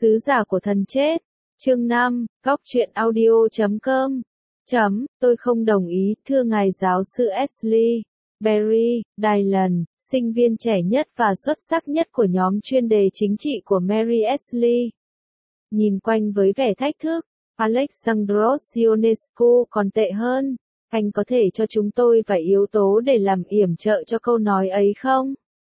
Sứ giả của thần chết. Chương 5, góc truyện audio.com. Tôi không đồng ý, thưa ngài giáo sư Ashley Berry, Dylan, sinh viên trẻ nhất và xuất sắc nhất của nhóm chuyên đề chính trị của Mary Ashley. Nhìn quanh với vẻ thách thức, Alexandros Ionescu còn tệ hơn. Anh có thể cho chúng tôi vài yếu tố để làm yểm trợ cho câu nói ấy không?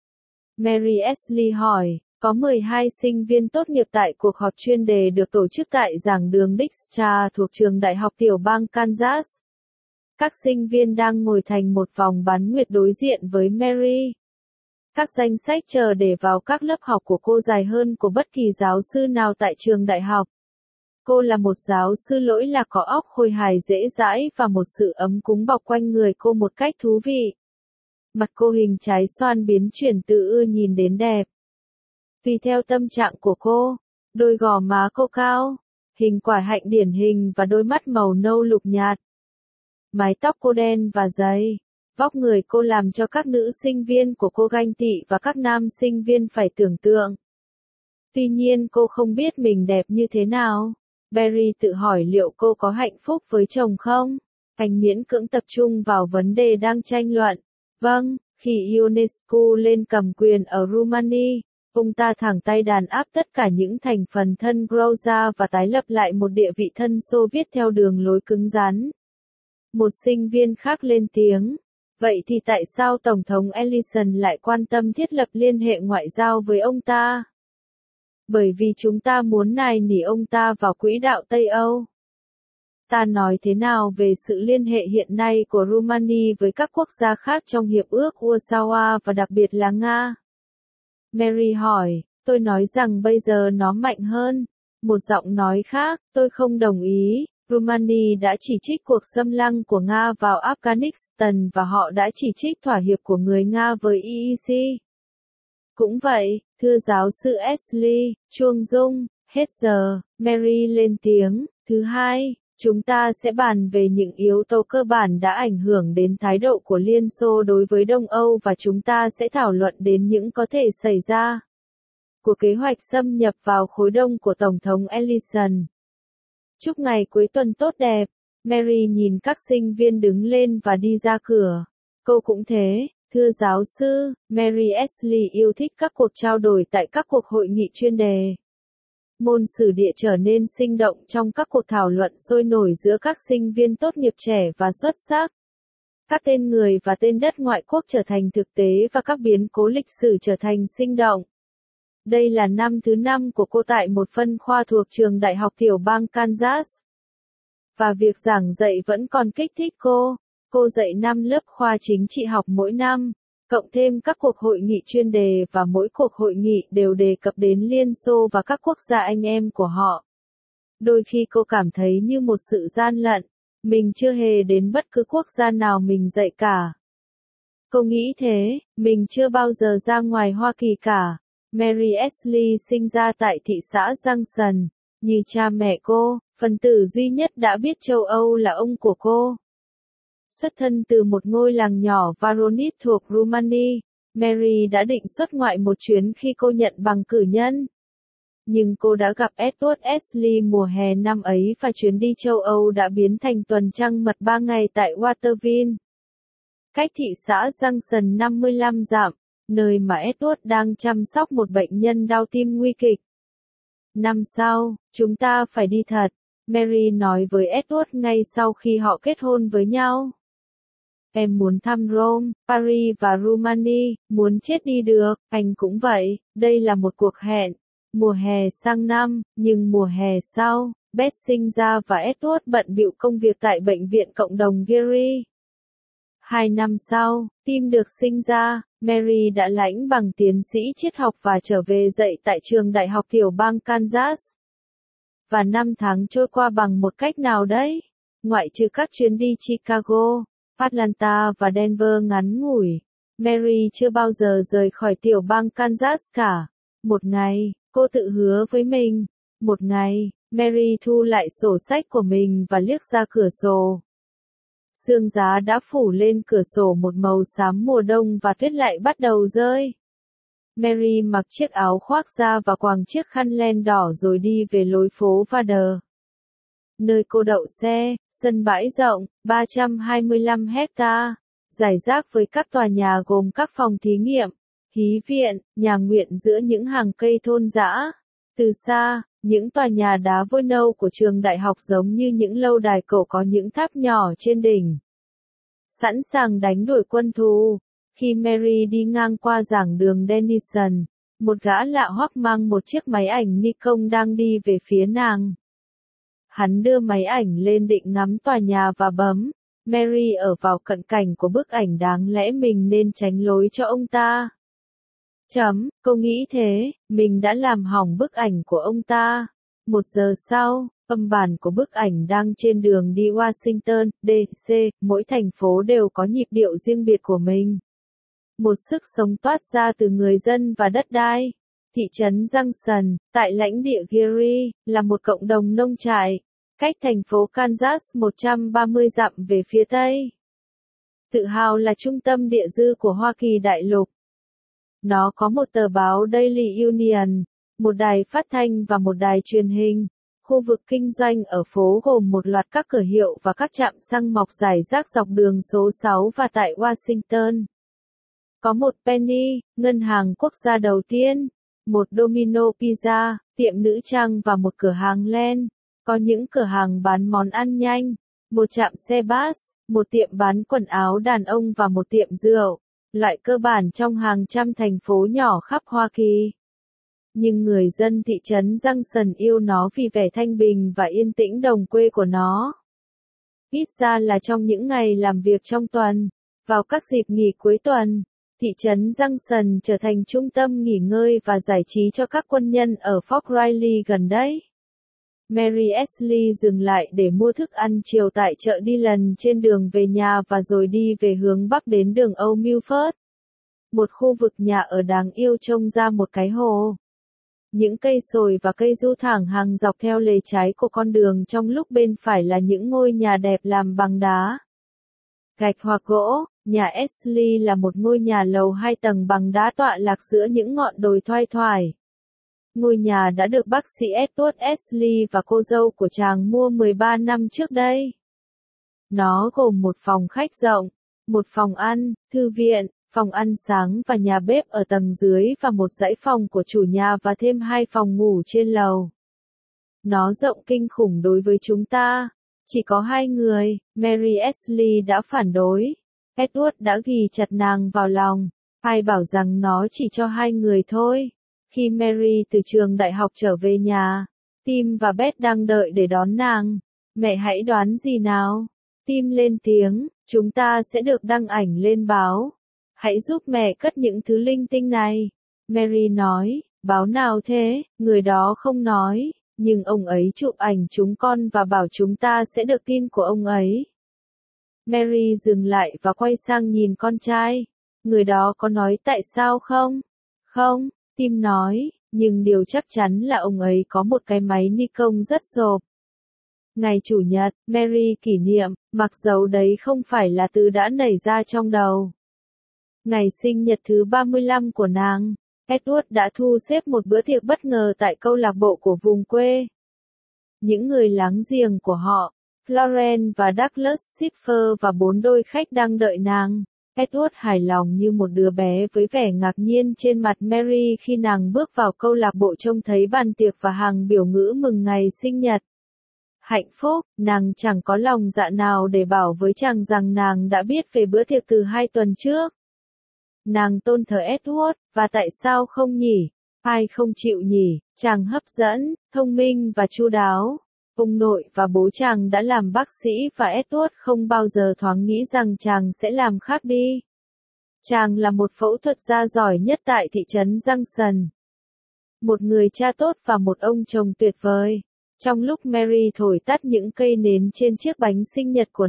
Mary Ashley hỏi. Có 12 sinh viên tốt nghiệp tại cuộc họp chuyên đề được tổ chức tại giảng đường Dijkstra thuộc trường Đại học Tiểu bang Kansas. Các sinh viên đang ngồi thành một vòng bán nguyệt đối diện với Mary. Các danh sách chờ để vào các lớp học của cô dài hơn của bất kỳ giáo sư nào tại trường đại học. Cô là một giáo sư lỗi lạc có óc khôi hài dễ dãi và một sự ấm cúng bọc quanh người cô một cách thú vị. Mặt cô hình trái xoan biến chuyển từ ưa nhìn đến đẹp. Vì theo tâm trạng của cô, đôi gò má cô cao, hình quả hạnh điển hình và đôi mắt màu nâu lục nhạt. Mái tóc cô đen và dày, vóc người cô làm cho các nữ sinh viên của cô ganh tị và các nam sinh viên phải tưởng tượng. Tuy nhiên cô không biết mình đẹp như thế nào. Berry tự hỏi liệu cô có hạnh phúc với chồng không? Anh miễn cưỡng tập trung vào vấn đề đang tranh luận. Vâng, khi Ionescu lên cầm quyền ở Rumani, ông ta thẳng tay đàn áp tất cả những thành phần thân Georgia và tái lập lại một địa vị thân Xô Viết theo đường lối cứng rắn. Một sinh viên khác lên tiếng. Vậy thì tại sao Tổng thống Ellison lại quan tâm thiết lập liên hệ ngoại giao với ông ta? Bởi vì chúng ta muốn nài nỉ ông ta vào quỹ đạo Tây Âu. Ta nói thế nào về sự liên hệ hiện nay của Rumani với các quốc gia khác trong Hiệp ước Warsaw và đặc biệt là Nga? Mary hỏi, tôi nói rằng bây giờ nó mạnh hơn. Một giọng nói khác, tôi không đồng ý. Rumani đã chỉ trích cuộc xâm lăng của Nga vào Afghanistan và họ đã chỉ trích thỏa hiệp của người Nga với EEC. Cũng vậy, thưa giáo sư Ashley, chuông rung, hết giờ, Mary lên tiếng. Thứ hai, chúng ta sẽ bàn về những yếu tố cơ bản đã ảnh hưởng đến thái độ của Liên Xô đối với Đông Âu và chúng ta sẽ thảo luận đến những có thể xảy ra của kế hoạch xâm nhập vào khối đông của Tổng thống Ellison. Chúc ngày cuối tuần tốt đẹp. Mary nhìn các sinh viên đứng lên và đi ra cửa. Cô cũng thế, thưa giáo sư. Mary Ashley yêu thích các cuộc trao đổi tại các cuộc hội nghị chuyên đề. Môn sử địa trở nên sinh động trong các cuộc thảo luận sôi nổi giữa các sinh viên tốt nghiệp trẻ và xuất sắc. Các tên người và tên đất ngoại quốc trở thành thực tế và các biến cố lịch sử trở thành sinh động. Đây là năm thứ 5 của cô tại một phân khoa thuộc trường Đại học Tiểu bang Kansas. Và việc giảng dạy vẫn còn kích thích cô. Cô dạy 5 lớp khoa chính trị học mỗi năm, cộng thêm các cuộc hội nghị chuyên đề và mỗi cuộc hội nghị đều đề cập đến Liên Xô và các quốc gia anh em của họ. Đôi khi cô cảm thấy như một sự gian lận, mình chưa hề đến bất cứ quốc gia nào mình dạy cả. Cô nghĩ thế, mình chưa bao giờ ra ngoài Hoa Kỳ cả. Mary Ashley sinh ra tại thị xã Junction, như cha mẹ cô, phần tử duy nhất đã biết châu Âu là ông của cô. Xuất thân từ một ngôi làng nhỏ Voronezh thuộc Rumani, Mary đã định xuất ngoại một chuyến khi cô nhận bằng cử nhân. Nhưng cô đã gặp Edward Ashley mùa hè năm ấy và chuyến đi châu Âu đã biến thành tuần trăng mật 3 ngày tại Waterville. Cách thị xã Junction 55 dặm, nơi mà Edward đang chăm sóc một bệnh nhân đau tim nguy kịch. Năm sau, chúng ta phải đi thật, Mary nói với Edward ngay sau khi họ kết hôn với nhau. Em muốn thăm Rome, Paris và Rumani, muốn chết đi được, anh cũng vậy, đây là một cuộc hẹn. Mùa hè sang năm, nhưng mùa hè sau, Beth sinh ra và Edward bận bịu công việc tại bệnh viện cộng đồng Geary. 2 năm sau, Tim được sinh ra, Mary đã lãnh bằng tiến sĩ triết học và trở về dạy tại trường Đại học Tiểu bang Kansas. Và 5 tháng trôi qua bằng một cách nào đấy, ngoại trừ các chuyến đi Chicago, Atlanta và Denver ngắn ngủi, Mary chưa bao giờ rời khỏi Tiểu bang Kansas cả. Một ngày, cô tự hứa với mình. Một ngày, Mary thu lại sổ sách của mình và liếc ra cửa sổ. Sương giá đã phủ lên cửa sổ một màu xám mùa đông và tuyết lại bắt đầu rơi. Mary mặc chiếc áo khoác da và quàng chiếc khăn len đỏ rồi đi về lối phố Vader. Nơi cô đậu xe, sân bãi rộng, 325 hecta, rải rác với các tòa nhà gồm các phòng thí nghiệm, thí viện, nhà nguyện giữa những hàng cây thôn dã. Từ xa, những tòa nhà đá vôi nâu của trường đại học giống như những lâu đài cổ có những tháp nhỏ trên đỉnh, sẵn sàng đánh đuổi quân thù. Khi Mary đi ngang qua giảng đường Denison, một gã lạ hoắc mang một chiếc máy ảnh Nikon đang đi về phía nàng. Hắn đưa máy ảnh lên định ngắm tòa nhà và bấm. Mary ở vào cận cảnh của bức ảnh, đáng lẽ mình nên tránh lối cho ông ta. Cô nghĩ thế, mình đã làm hỏng bức ảnh của ông ta. 1 giờ sau, âm bản của bức ảnh đang trên đường đi Washington, D.C., mỗi thành phố đều có nhịp điệu riêng biệt của mình. Một sức sống toát ra từ người dân và đất đai. Thị trấn Junction, tại lãnh địa Geary, là một cộng đồng nông trại, cách thành phố Kansas 130 dặm về phía tây. Tự hào là trung tâm địa dư của Hoa Kỳ đại lục. Nó có một tờ báo Daily Union, một đài phát thanh và một đài truyền hình. Khu vực kinh doanh ở phố gồm một loạt các cửa hiệu và các trạm xăng mọc rải rác dọc đường số 6 và tại Washington. Có một Penny, ngân hàng quốc gia đầu tiên, một Domino Pizza, tiệm nữ trang và một cửa hàng len. Có những cửa hàng bán món ăn nhanh, một trạm xe bus, một tiệm bán quần áo đàn ông và một tiệm rượu, loại cơ bản trong hàng trăm thành phố nhỏ khắp Hoa Kỳ. Nhưng người dân thị trấn Junction yêu nó vì vẻ thanh bình và yên tĩnh đồng quê của nó. Ít ra là trong những ngày làm việc trong tuần, vào các dịp nghỉ cuối tuần, thị trấn Junction trở thành trung tâm nghỉ ngơi và giải trí cho các quân nhân ở Fort Riley gần đấy. Mary Ashley dừng lại để mua thức ăn chiều tại chợ Dillon trên đường về nhà và rồi đi về hướng bắc đến đường Old Milford. Một khu vực nhà ở đáng yêu trông ra một cái hồ. Những cây sồi và cây du thẳng hàng dọc theo lề trái của con đường, trong lúc bên phải là những ngôi nhà đẹp làm bằng đá, gạch hoặc gỗ. Nhà Ashley là một ngôi nhà lầu 2 tầng bằng đá tọa lạc giữa những ngọn đồi thoai thoải. Ngôi nhà đã được bác sĩ Edward Ashley và cô dâu của chàng mua 13 năm trước đây. Nó gồm một phòng khách rộng, một phòng ăn, thư viện, phòng ăn sáng và nhà bếp ở tầng dưới và một dãy phòng của chủ nhà và thêm 2 phòng ngủ trên lầu. Nó rộng kinh khủng đối với chúng ta. Chỉ có 2 người, Mary Ashley đã phản đối. Edward đã ghì chặt nàng vào lòng. Ai bảo rằng nó chỉ cho 2 người thôi. Khi Mary từ trường đại học trở về nhà, Tim và Beth đang đợi để đón nàng. Mẹ hãy đoán gì nào? Tim lên tiếng, chúng ta sẽ được đăng ảnh lên báo. Hãy giúp mẹ cất những thứ linh tinh này. Mary nói, báo nào thế? Người đó không nói, nhưng ông ấy chụp ảnh chúng con và bảo chúng ta sẽ được tin của ông ấy. Mary dừng lại và quay sang nhìn con trai. Người đó có nói tại sao không? Không, Tim nói, nhưng điều chắc chắn là ông ấy có một cái máy Nikon rất rộp. Ngày Chủ nhật, Mary kỷ niệm, mặc dầu đấy không phải là từ đã nảy ra trong đầu. Ngày sinh nhật thứ 35 của nàng, Edward đã thu xếp một bữa tiệc bất ngờ tại câu lạc bộ của vùng quê. Những người láng giềng của họ, Florence và Douglas Schiffer và 4 đôi khách đang đợi nàng. Edward hài lòng như một đứa bé với vẻ ngạc nhiên trên mặt Mary khi nàng bước vào câu lạc bộ trông thấy bàn tiệc và hàng biểu ngữ mừng ngày sinh nhật. Hạnh phúc, nàng chẳng có lòng dạ nào để bảo với chàng rằng nàng đã biết về bữa tiệc từ 2 tuần trước. Nàng tôn thờ Edward, và tại sao không nhỉ? Ai không chịu nhỉ? Chàng hấp dẫn, thông minh và chu đáo. Ông nội và bố chàng đã làm bác sĩ và Edward không bao giờ thoáng nghĩ rằng chàng sẽ làm khác đi. Chàng là một phẫu thuật gia giỏi nhất tại thị trấn Junction. Một người cha tốt và một ông chồng tuyệt vời. Trong lúc Mary thổi tắt những cây nến trên chiếc bánh sinh nhật của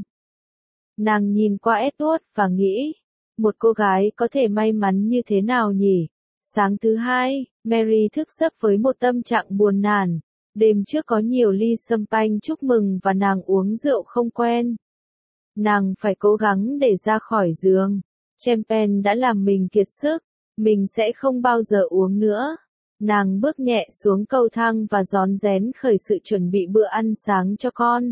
nàng nhìn qua Edward và nghĩ, một cô gái có thể may mắn như thế nào nhỉ? Sáng thứ Hai, Mary thức giấc với một tâm trạng buồn nản. Đêm trước có nhiều ly champagne chúc mừng và nàng uống rượu không quen. Nàng phải cố gắng để ra khỏi giường. Champagne đã làm mình kiệt sức. mình sẽ không bao giờ uống nữa. Nàng bước nhẹ xuống cầu thang và rón rén khởi sự chuẩn bị bữa ăn sáng cho con.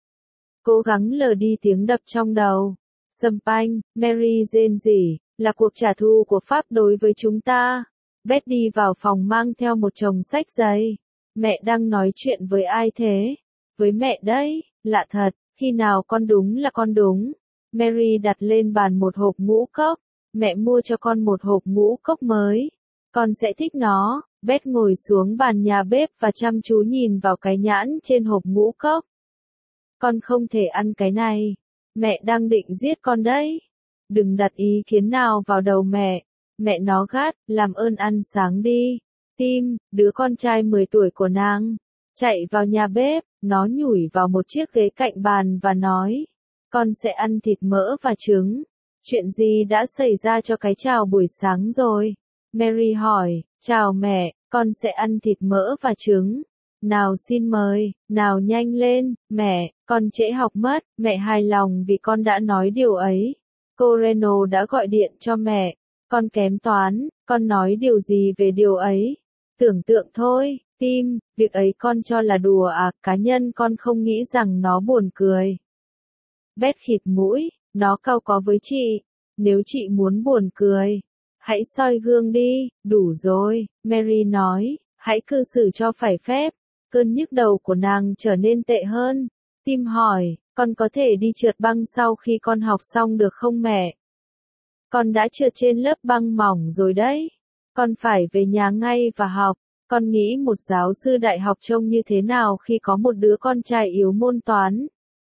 Cố gắng lờ đi tiếng đập trong đầu. Champagne, Mary rên rỉ, là cuộc trả thù của Pháp đối với chúng ta. Beth đi vào phòng mang theo một chồng sách giấy. Mẹ đang nói chuyện với ai thế? Với mẹ đấy, lạ thật, khi nào con đúng là con đúng. Mary đặt lên bàn một hộp ngũ cốc. Mẹ mua cho con một hộp ngũ cốc mới. Con sẽ thích nó. Beth ngồi xuống bàn nhà bếp và chăm chú nhìn vào cái nhãn trên hộp ngũ cốc. Con không thể ăn cái này. Mẹ đang định giết con đấy. Đừng đặt ý kiến nào vào đầu mẹ. Mẹ nó gắt, làm ơn ăn sáng đi. Tim, đứa con trai 10 tuổi của nàng, chạy vào nhà bếp, nó nhủi vào một chiếc ghế cạnh bàn và nói, con sẽ ăn thịt mỡ và trứng. Chuyện gì đã xảy ra cho cái chào buổi sáng rồi? Mary hỏi, chào mẹ, con sẽ ăn thịt mỡ và trứng. Nào xin mời, nào nhanh lên, mẹ, con trễ học mất, mẹ hài lòng vì con đã nói điều ấy. Cô Reno đã gọi điện cho mẹ, con kém toán, con nói điều gì về điều ấy? Tưởng tượng thôi, Tim, việc ấy con cho là đùa à, cá nhân con không nghĩ rằng nó buồn cười. Beth khịt mũi, nó cau có với chị, nếu chị muốn buồn cười, hãy soi gương đi, đủ rồi, Mary nói, hãy cư xử cho phải phép. Cơn nhức đầu của nàng trở nên tệ hơn. Tim hỏi, con có thể đi trượt băng sau khi con học xong được không mẹ? Con đã trượt trên lớp băng mỏng rồi đấy. Con phải về nhà ngay và học. Con nghĩ một giáo sư đại học trông như thế nào khi có một đứa con trai yếu môn toán?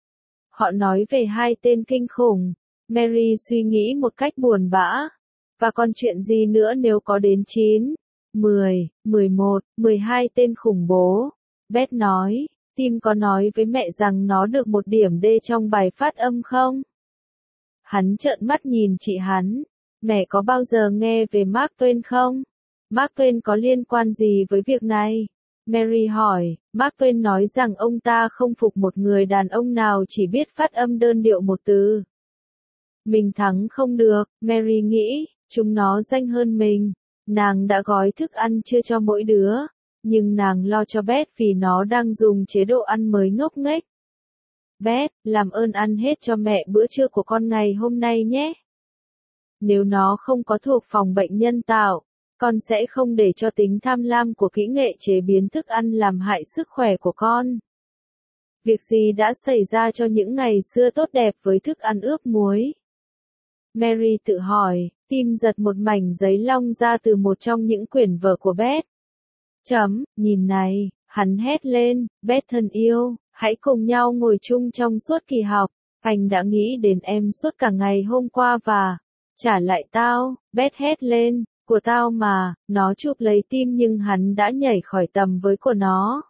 Họ nói về hai tên kinh khủng. Mary suy nghĩ một cách buồn bã. Và còn chuyện gì nữa nếu có đến 9, 10, 11, 12 tên khủng bố? Beth nói, Tim có nói với mẹ rằng nó được 1 điểm D trong bài phát âm không? Hắn trợn mắt nhìn chị hắn. Mẹ có bao giờ nghe về Mark Twain không? Mark Twain có liên quan gì với việc này? Mary hỏi, Mark Twain nói rằng ông ta không phục một người đàn ông nào chỉ biết phát âm đơn điệu một từ. Mình thắng không được, Mary nghĩ, chúng nó danh hơn mình. Nàng đã gói thức ăn trưa cho mỗi đứa, nhưng nàng lo cho Beth vì nó đang dùng chế độ ăn mới ngốc nghếch. Beth, làm ơn ăn hết cho mẹ bữa trưa của con ngày hôm nay nhé. Nếu nó không có thuộc phòng bệnh nhân tạo, con sẽ không để cho tính tham lam của kỹ nghệ chế biến thức ăn làm hại sức khỏe của con. Việc gì đã xảy ra cho những ngày xưa tốt đẹp với thức ăn ướp muối? Mary tự hỏi, Tim giật một mảnh giấy long ra từ một trong những quyển vở của Beth. Nhìn này, hắn hét lên, Beth thân yêu, hãy cùng nhau ngồi chung trong suốt kỳ học. Anh đã nghĩ đến em suốt cả ngày hôm qua và trả lại tao, Beth hét lên, của tao mà, nó chụp lấy Tim nhưng hắn đã nhảy khỏi tầm với của nó.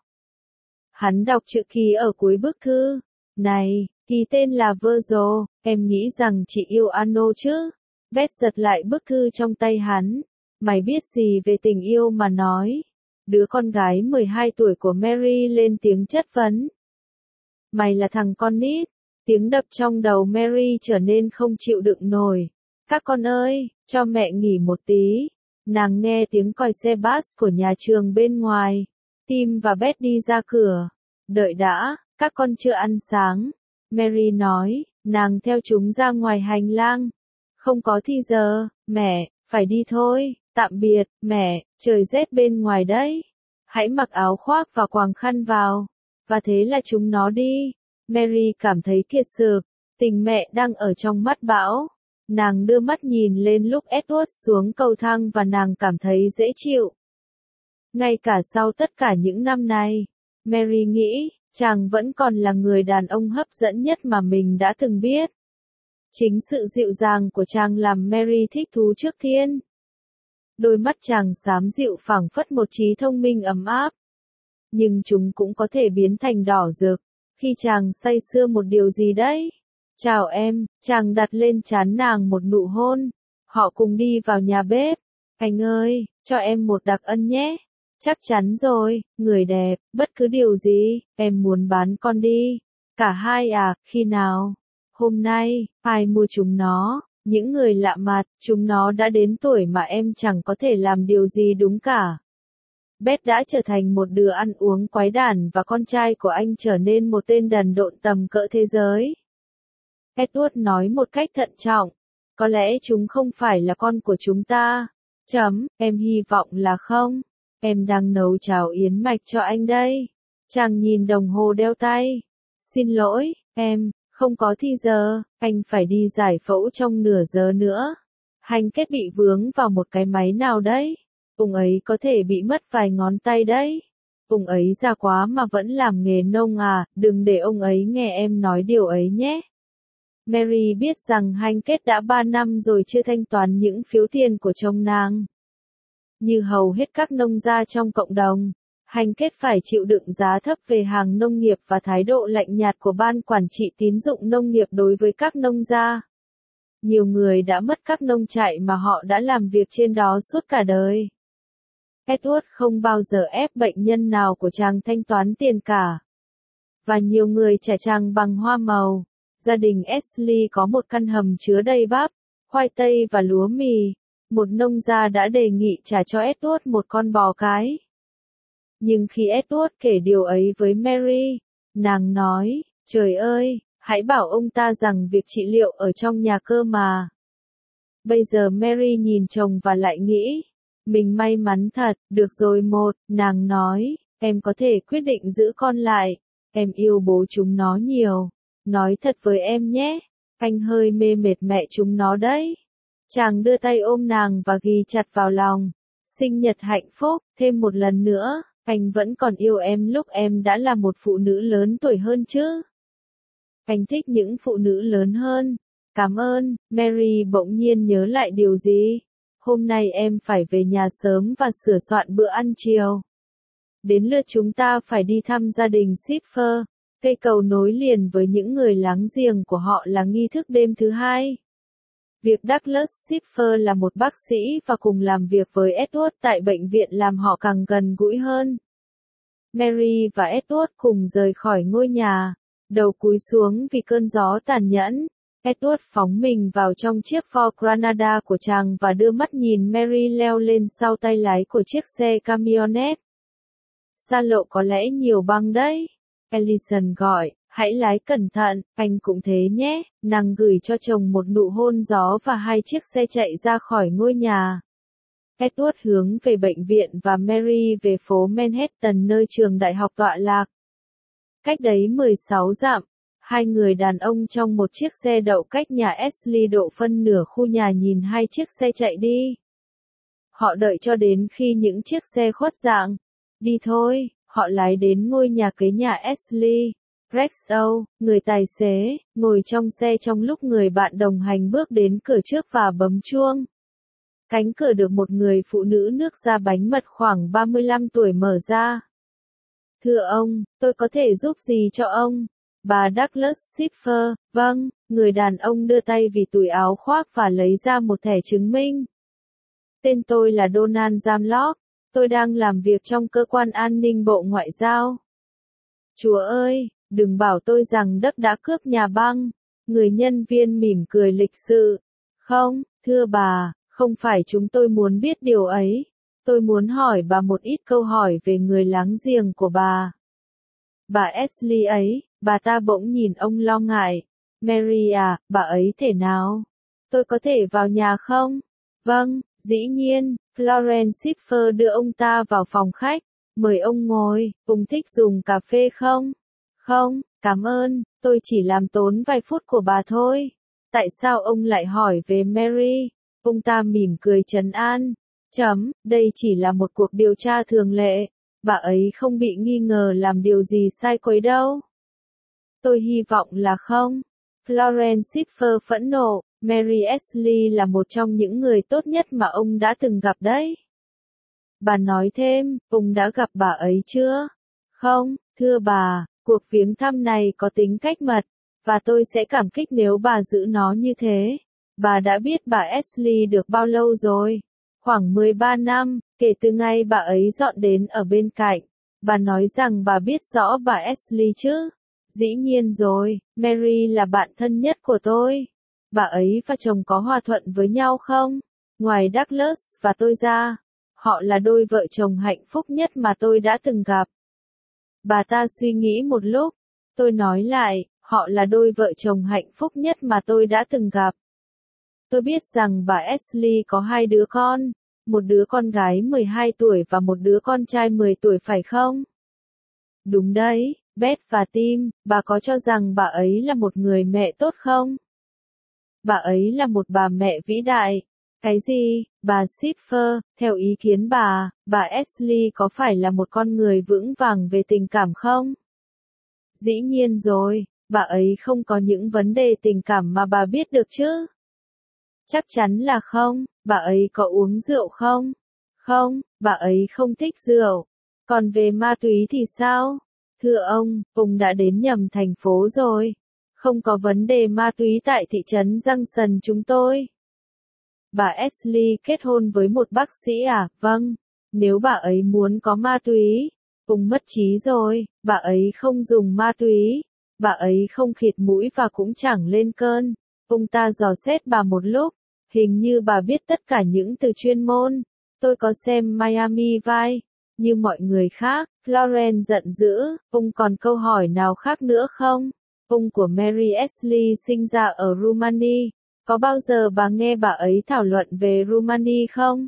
Hắn đọc chữ ký ở cuối bức thư. Này, ký tên là Virgil, em nghĩ rằng chị yêu Ano chứ? Beth giật lại bức thư trong tay hắn. Mày biết gì về tình yêu mà nói? Đứa con gái 12 tuổi của Mary lên tiếng chất vấn. Mày là thằng con nít. Tiếng đập trong đầu Mary trở nên không chịu đựng nổi. Các con ơi, cho mẹ nghỉ một tí. Nàng nghe tiếng còi xe bus của nhà trường bên ngoài. Tim và Beth đi ra cửa. Đợi đã, các con chưa ăn sáng. Mary nói, nàng theo chúng ra ngoài hành lang. Không có thì giờ, mẹ, phải đi thôi, tạm biệt, mẹ, trời rét bên ngoài đấy. Hãy mặc áo khoác và quàng khăn vào. Và thế là chúng nó đi. Mary cảm thấy kiệt sức, tình mẹ đang ở trong mắt bão. Nàng đưa mắt nhìn lên lúc Edward xuống cầu thang và nàng cảm thấy dễ chịu. Ngay cả sau tất cả những năm này, Mary nghĩ, chàng vẫn còn là người đàn ông hấp dẫn nhất mà mình đã từng biết. Chính sự dịu dàng của chàng làm Mary thích thú trước thiên. Đôi mắt chàng xám dịu phảng phất một trí thông minh ấm áp. Nhưng chúng cũng có thể biến thành đỏ rực, khi chàng say sưa một điều gì đấy. Chào em, chàng đặt lên trán nàng một nụ hôn. Họ cùng đi vào nhà bếp. Anh ơi, cho em một đặc ân nhé. Chắc chắn rồi, người đẹp, bất cứ điều gì, em muốn bán con đi. Cả hai à, khi nào? Hôm nay, ai mua chúng nó? Những người lạ mặt, chúng nó đã đến tuổi mà em chẳng có thể làm điều gì đúng cả. Beth đã trở thành một đứa ăn uống quái đản và con trai của anh trở nên một tên đần độn tầm cỡ thế giới. Edward nói một cách thận trọng. Có lẽ chúng không phải là con của chúng ta. Em hy vọng là không. Em đang nấu cháo yến mạch cho anh đây. Chàng nhìn đồng hồ đeo tay. Xin lỗi, em, không có thì giờ, anh phải đi giải phẫu trong nửa giờ nữa. Hành kết bị vướng vào một cái máy nào đấy. Ông ấy có thể bị mất vài ngón tay đấy. Ông ấy già quá mà vẫn làm nghề nông à, đừng để ông ấy nghe em nói điều ấy nhé. Mary biết rằng Hành kết đã 3 năm rồi chưa thanh toán những phiếu tiền của chồng nàng. Như hầu hết các nông gia trong cộng đồng, Hành kết phải chịu đựng giá thấp về hàng nông nghiệp và thái độ lạnh nhạt của ban quản trị tín dụng nông nghiệp đối với các nông gia. Nhiều người đã mất các nông trại mà họ đã làm việc trên đó suốt cả đời. Edward không bao giờ ép bệnh nhân nào của chàng thanh toán tiền cả. Và nhiều người trả chàng bằng hoa màu. Gia đình Ashley có một căn hầm chứa đầy bắp, khoai tây và lúa mì. Một nông gia đã đề nghị trả cho Edward một con bò cái. Nhưng khi Edward kể điều ấy với Mary, nàng nói, trời ơi, hãy bảo ông ta rằng việc trị liệu ở trong nhà cơ mà. Bây giờ Mary nhìn chồng và lại nghĩ, mình may mắn thật, được rồi nàng nói, em có thể quyết định giữ con lại, em yêu bố chúng nó nhiều, nói thật với em nhé, anh hơi mê mệt mẹ chúng nó đấy. Chàng đưa tay ôm nàng và ghì chặt vào lòng, sinh nhật hạnh phúc, thêm một lần nữa, anh vẫn còn yêu em lúc em đã là một phụ nữ lớn tuổi hơn chứ. Anh thích những phụ nữ lớn hơn. Cảm ơn, Mary bỗng nhiên nhớ lại điều gì. Hôm nay em phải về nhà sớm và sửa soạn bữa ăn chiều. Đến lượt chúng ta phải đi thăm gia đình Schiffer. Cây cầu nối liền với những người láng giềng của họ là nghi thức đêm thứ hai. Việc Douglas Schiffer là một bác sĩ và cùng làm việc với Edward tại bệnh viện làm họ càng gần gũi hơn. Mary và Edward cùng rời khỏi ngôi nhà, đầu cúi xuống vì cơn gió tàn nhẫn. Edward phóng mình vào trong chiếc Ford Granada của chàng và đưa mắt nhìn Mary leo lên sau tay lái của chiếc xe camionet. Xa lộ có lẽ nhiều băng đấy. Ellison gọi, hãy lái cẩn thận, anh cũng thế nhé. Nàng gửi cho chồng một nụ hôn gió và hai chiếc xe chạy ra khỏi ngôi nhà. Edward hướng về bệnh viện và Mary về phố Manhattan nơi trường đại học tọa lạc. Cách đấy 16 dặm, hai người đàn ông trong một chiếc xe đậu cách nhà Ashley độ phân nửa khu nhà nhìn hai chiếc xe chạy đi. Họ đợi cho đến khi những chiếc xe khuất dạng. Đi thôi, họ lái đến ngôi nhà kế nhà Ashley. Rexo, người tài xế, ngồi trong xe trong lúc người bạn đồng hành bước đến cửa trước và bấm chuông. Cánh cửa được một người phụ nữ nước da bánh mật khoảng 35 tuổi mở ra. Thưa ông, tôi có thể giúp gì cho ông? Bà Douglas Schiffer, vâng, người đàn ông đưa tay vì túi áo khoác và lấy ra một thẻ chứng minh. Tên tôi là Donald Jamlock, tôi đang làm việc trong cơ quan an ninh Bộ Ngoại giao. Chúa ơi, đừng bảo tôi rằng Đức đã cướp nhà băng. Người nhân viên mỉm cười lịch sự. Không, thưa bà, không phải chúng tôi muốn biết điều ấy. Tôi muốn hỏi bà một ít câu hỏi về người láng giềng của bà. Bà Ashley ấy, bà ta bỗng nhìn ông lo ngại. Mary à, bà ấy thế nào? Tôi có thể vào nhà không? Vâng, dĩ nhiên, Florence Schiffer đưa ông ta vào phòng khách. Mời ông ngồi, ông thích dùng cà phê không? Không, cảm ơn, tôi chỉ làm tốn vài phút của bà thôi. Tại sao ông lại hỏi về Mary? Ông ta mỉm cười trấn an. Đây chỉ là một cuộc điều tra thường lệ. Bà ấy không bị nghi ngờ làm điều gì sai quấy đâu. Tôi hy vọng là không. Florence Schiffer phẫn nộ. Mary Ashley là một trong những người tốt nhất mà ông đã từng gặp đấy. Bà nói thêm, ông đã gặp bà ấy chưa? Không, thưa bà, cuộc viếng thăm này có tính cách mật, và tôi sẽ cảm kích nếu bà giữ nó như thế. Bà đã biết bà Ashley được bao lâu rồi? Khoảng 13 năm, kể từ ngày bà ấy dọn đến ở bên cạnh. Bà nói rằng bà biết rõ bà Ashley chứ? Dĩ nhiên rồi, Mary là bạn thân nhất của tôi. Bà ấy và chồng có hòa thuận với nhau không? Ngoài Douglas và tôi ra, họ là đôi vợ chồng hạnh phúc nhất mà tôi đã từng gặp. Bà ta suy nghĩ một lúc. Tôi nói lại, họ là đôi vợ chồng hạnh phúc nhất mà tôi đã từng gặp. Tôi biết rằng bà Ashley có 2 đứa con, một đứa con gái 12 tuổi và một đứa con trai 10 tuổi phải không? Đúng đấy, Beth và Tim, bà có cho rằng bà ấy là một người mẹ tốt không? Bà ấy là một bà mẹ vĩ đại. Cái gì, bà Schiffer, theo ý kiến bà Ashley có phải là một con người vững vàng về tình cảm không? Dĩ nhiên rồi, bà ấy không có những vấn đề tình cảm mà bà biết được chứ? Chắc chắn là không. Bà ấy có uống rượu không? Không, bà ấy không thích rượu. Còn về ma túy thì sao? Thưa ông đã đến nhầm thành phố rồi. Không có vấn đề ma túy tại thị trấn Junction chúng tôi. Bà Ashley kết hôn với một bác sĩ à? Vâng. Nếu bà ấy muốn có ma túy, mất trí rồi, bà ấy không dùng ma túy. Bà ấy không khịt mũi và cũng chẳng lên cơn. Ông ta dò xét bà một lúc. Hình như bà biết tất cả những từ chuyên môn. Tôi có xem Miami Vice. Như mọi người khác, Florence giận dữ. Ông còn câu hỏi nào khác nữa không? Ông của Mary Ashley sinh ra ở Rumani. Có bao giờ bà nghe bà ấy thảo luận về Rumani không?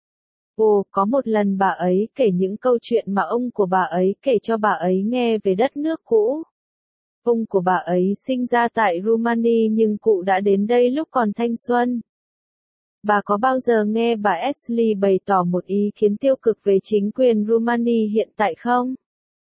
Ồ, có một lần bà ấy kể những câu chuyện mà ông của bà ấy kể cho bà ấy nghe về đất nước cũ. Ông của bà ấy sinh ra tại Rumani nhưng cụ đã đến đây lúc còn thanh xuân. Bà có bao giờ nghe bà Ashley bày tỏ một ý kiến tiêu cực về chính quyền Rumani hiện tại không?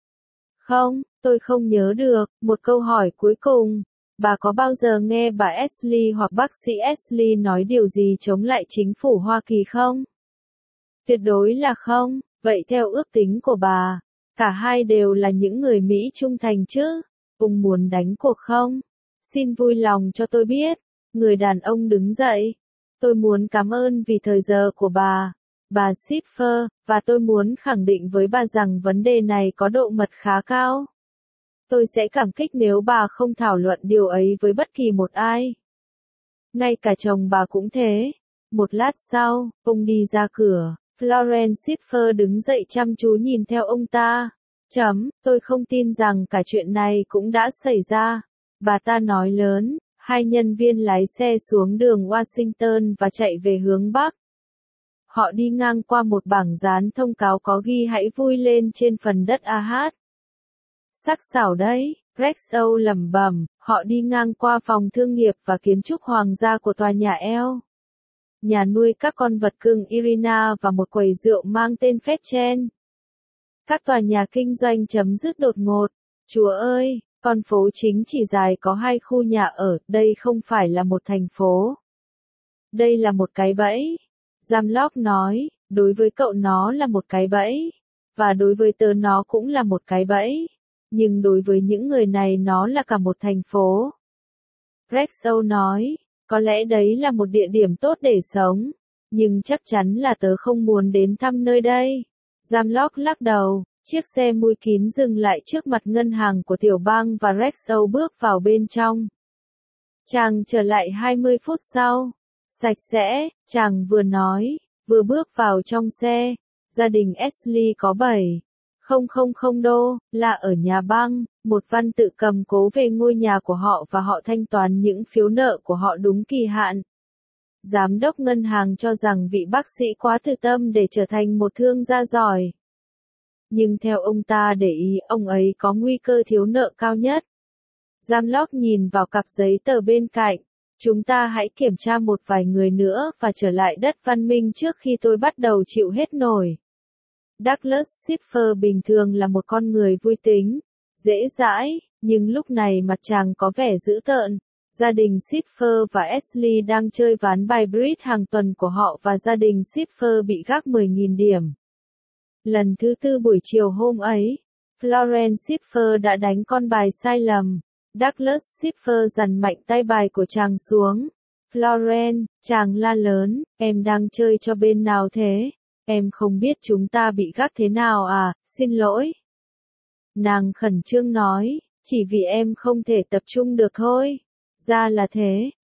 Không, tôi không nhớ được. Một câu hỏi cuối cùng. Bà có bao giờ nghe bà Ashley hoặc bác sĩ Ashley nói điều gì chống lại chính phủ Hoa Kỳ không? Tuyệt đối là không. Vậy theo ước tính của bà, cả hai đều là những người Mỹ trung thành chứ? Ông muốn đánh cuộc không? Xin vui lòng cho tôi biết. Người đàn ông đứng dậy. Tôi muốn cảm ơn vì thời giờ của bà Schiffer, và tôi muốn khẳng định với bà rằng vấn đề này có độ mật khá cao. Tôi sẽ cảm kích nếu bà không thảo luận điều ấy với bất kỳ một ai. Ngay cả chồng bà cũng thế. Một lát sau, ông đi ra cửa. Florence Schiffer đứng dậy chăm chú nhìn theo ông ta. Tôi không tin rằng cả chuyện này cũng đã xảy ra. Bà ta nói lớn. Hai nhân viên lái xe xuống đường Washington và chạy về hướng Bắc. Họ đi ngang qua một bảng dán thông cáo có ghi hãy vui lên trên phần đất AH. Sắc sảo đấy, Rexo lẩm bẩm, họ đi ngang qua phòng thương nghiệp và kiến trúc hoàng gia của tòa nhà eo. Nhà nuôi các con vật cưng Irina và một quầy rượu mang tên Fetchen. Các tòa nhà kinh doanh chấm dứt đột ngột. Chúa ơi! Con phố chính chỉ dài có 2 khu nhà ở, đây không phải là một thành phố. Đây là một cái bẫy. Zamlock nói, đối với cậu nó là một cái bẫy. Và đối với tớ nó cũng là một cái bẫy. Nhưng đối với những người này nó là cả một thành phố. Rexo nói, có lẽ đấy là một địa điểm tốt để sống. Nhưng chắc chắn là tớ không muốn đến thăm nơi đây. Zamlock lắc đầu. Chiếc xe mui kín dừng lại trước mặt ngân hàng của tiểu bang và Rexo bước vào bên trong. Chàng trở lại 20 phút sau. Sạch sẽ, chàng vừa nói, vừa bước vào trong xe. Gia đình Ashley có 7,000 đô, là ở nhà băng, một văn tự cầm cố về ngôi nhà của họ và họ thanh toán những phiếu nợ của họ đúng kỳ hạn. Giám đốc ngân hàng cho rằng vị bác sĩ quá tự tâm để trở thành một thương gia giỏi. Nhưng theo ông ta để ý, ông ấy có nguy cơ thiếu nợ cao nhất. Zamlock nhìn vào cặp giấy tờ bên cạnh. Chúng ta hãy kiểm tra một vài người nữa và trở lại đất văn minh trước khi tôi bắt đầu chịu hết nổi. Douglas Schiffer bình thường là một con người vui tính, dễ dãi, nhưng lúc này mặt chàng có vẻ dữ tợn. Gia đình Schiffer và Ashley đang chơi ván bài bridge hàng tuần của họ và gia đình Schiffer bị gác 10.000 điểm. Lần thứ 4 buổi chiều hôm ấy, Florence Schiffer đã đánh con bài sai lầm. Douglas Schiffer giằng mạnh tay bài của chàng xuống. Florence, chàng la lớn, em đang chơi cho bên nào thế? Em không biết chúng ta bị gác thế nào à, xin lỗi. Nàng khẩn trương nói, chỉ vì em không thể tập trung được thôi. Ra là thế,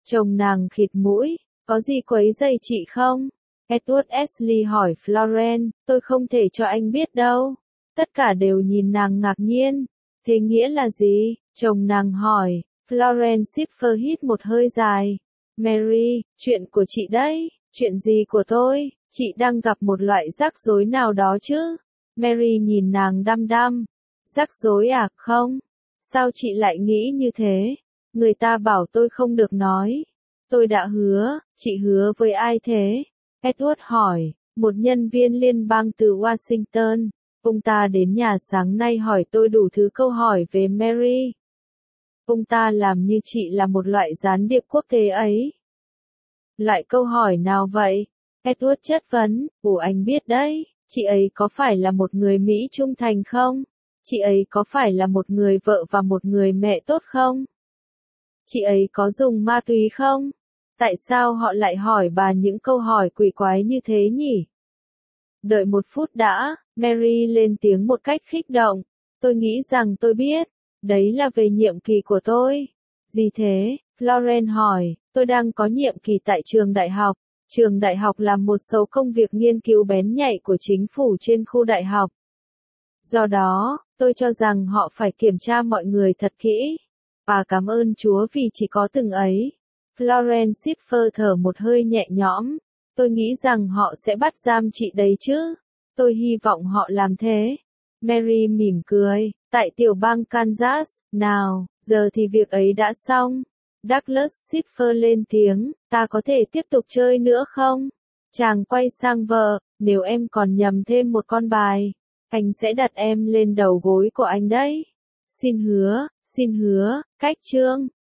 Chồng nàng khịt mũi, có gì quấy rầy chị không? Edward Ashley hỏi Florence, tôi không thể cho anh biết đâu. Tất cả đều nhìn nàng ngạc nhiên. Thế nghĩa là gì? Chồng nàng hỏi. Florence Shipper hít một hơi dài. Mary, chuyện của chị đấy. Chuyện gì của tôi? Chị đang gặp một loại rắc rối nào đó chứ? Mary nhìn nàng đăm đăm. Rắc rối à? Không. Sao chị lại nghĩ như thế? Người ta bảo tôi không được nói. Tôi đã hứa. Chị hứa với ai thế? Edward hỏi. Một nhân viên liên bang từ Washington. Ông ta đến nhà sáng nay hỏi tôi đủ thứ câu hỏi về Mary. Ông ta làm như chị là một loại gián điệp quốc tế ấy. Loại câu hỏi nào vậy? Edward chất vấn. Anh biết đấy, chị ấy có phải là một người Mỹ trung thành không? Chị ấy có phải là một người vợ và một người mẹ tốt không? Chị ấy có dùng ma túy không? Tại sao họ lại hỏi bà những câu hỏi quỷ quái như thế nhỉ? Đợi một phút đã, Mary lên tiếng một cách khích động. Tôi nghĩ rằng tôi biết. Đấy là về nhiệm kỳ của tôi. Gì thế? Florence hỏi. Tôi đang có nhiệm kỳ tại trường đại học. Trường đại học làm một số công việc nghiên cứu bén nhạy của chính phủ trên khu đại học. Do đó, tôi cho rằng họ phải kiểm tra mọi người thật kỹ. Và cảm ơn Chúa vì chỉ có từng ấy. Florence Shipper thở một hơi nhẹ nhõm. Tôi nghĩ rằng họ sẽ bắt giam chị đấy chứ. Tôi hy vọng họ làm thế. Mary mỉm cười. Tại tiểu bang Kansas, nào, giờ thì việc ấy đã xong. Douglas Shipper lên tiếng. Ta có thể tiếp tục chơi nữa không? Chàng quay sang vợ. Nếu em còn nhầm thêm một con bài, anh sẽ đặt em lên đầu gối của anh đấy. Xin hứa, cách chương.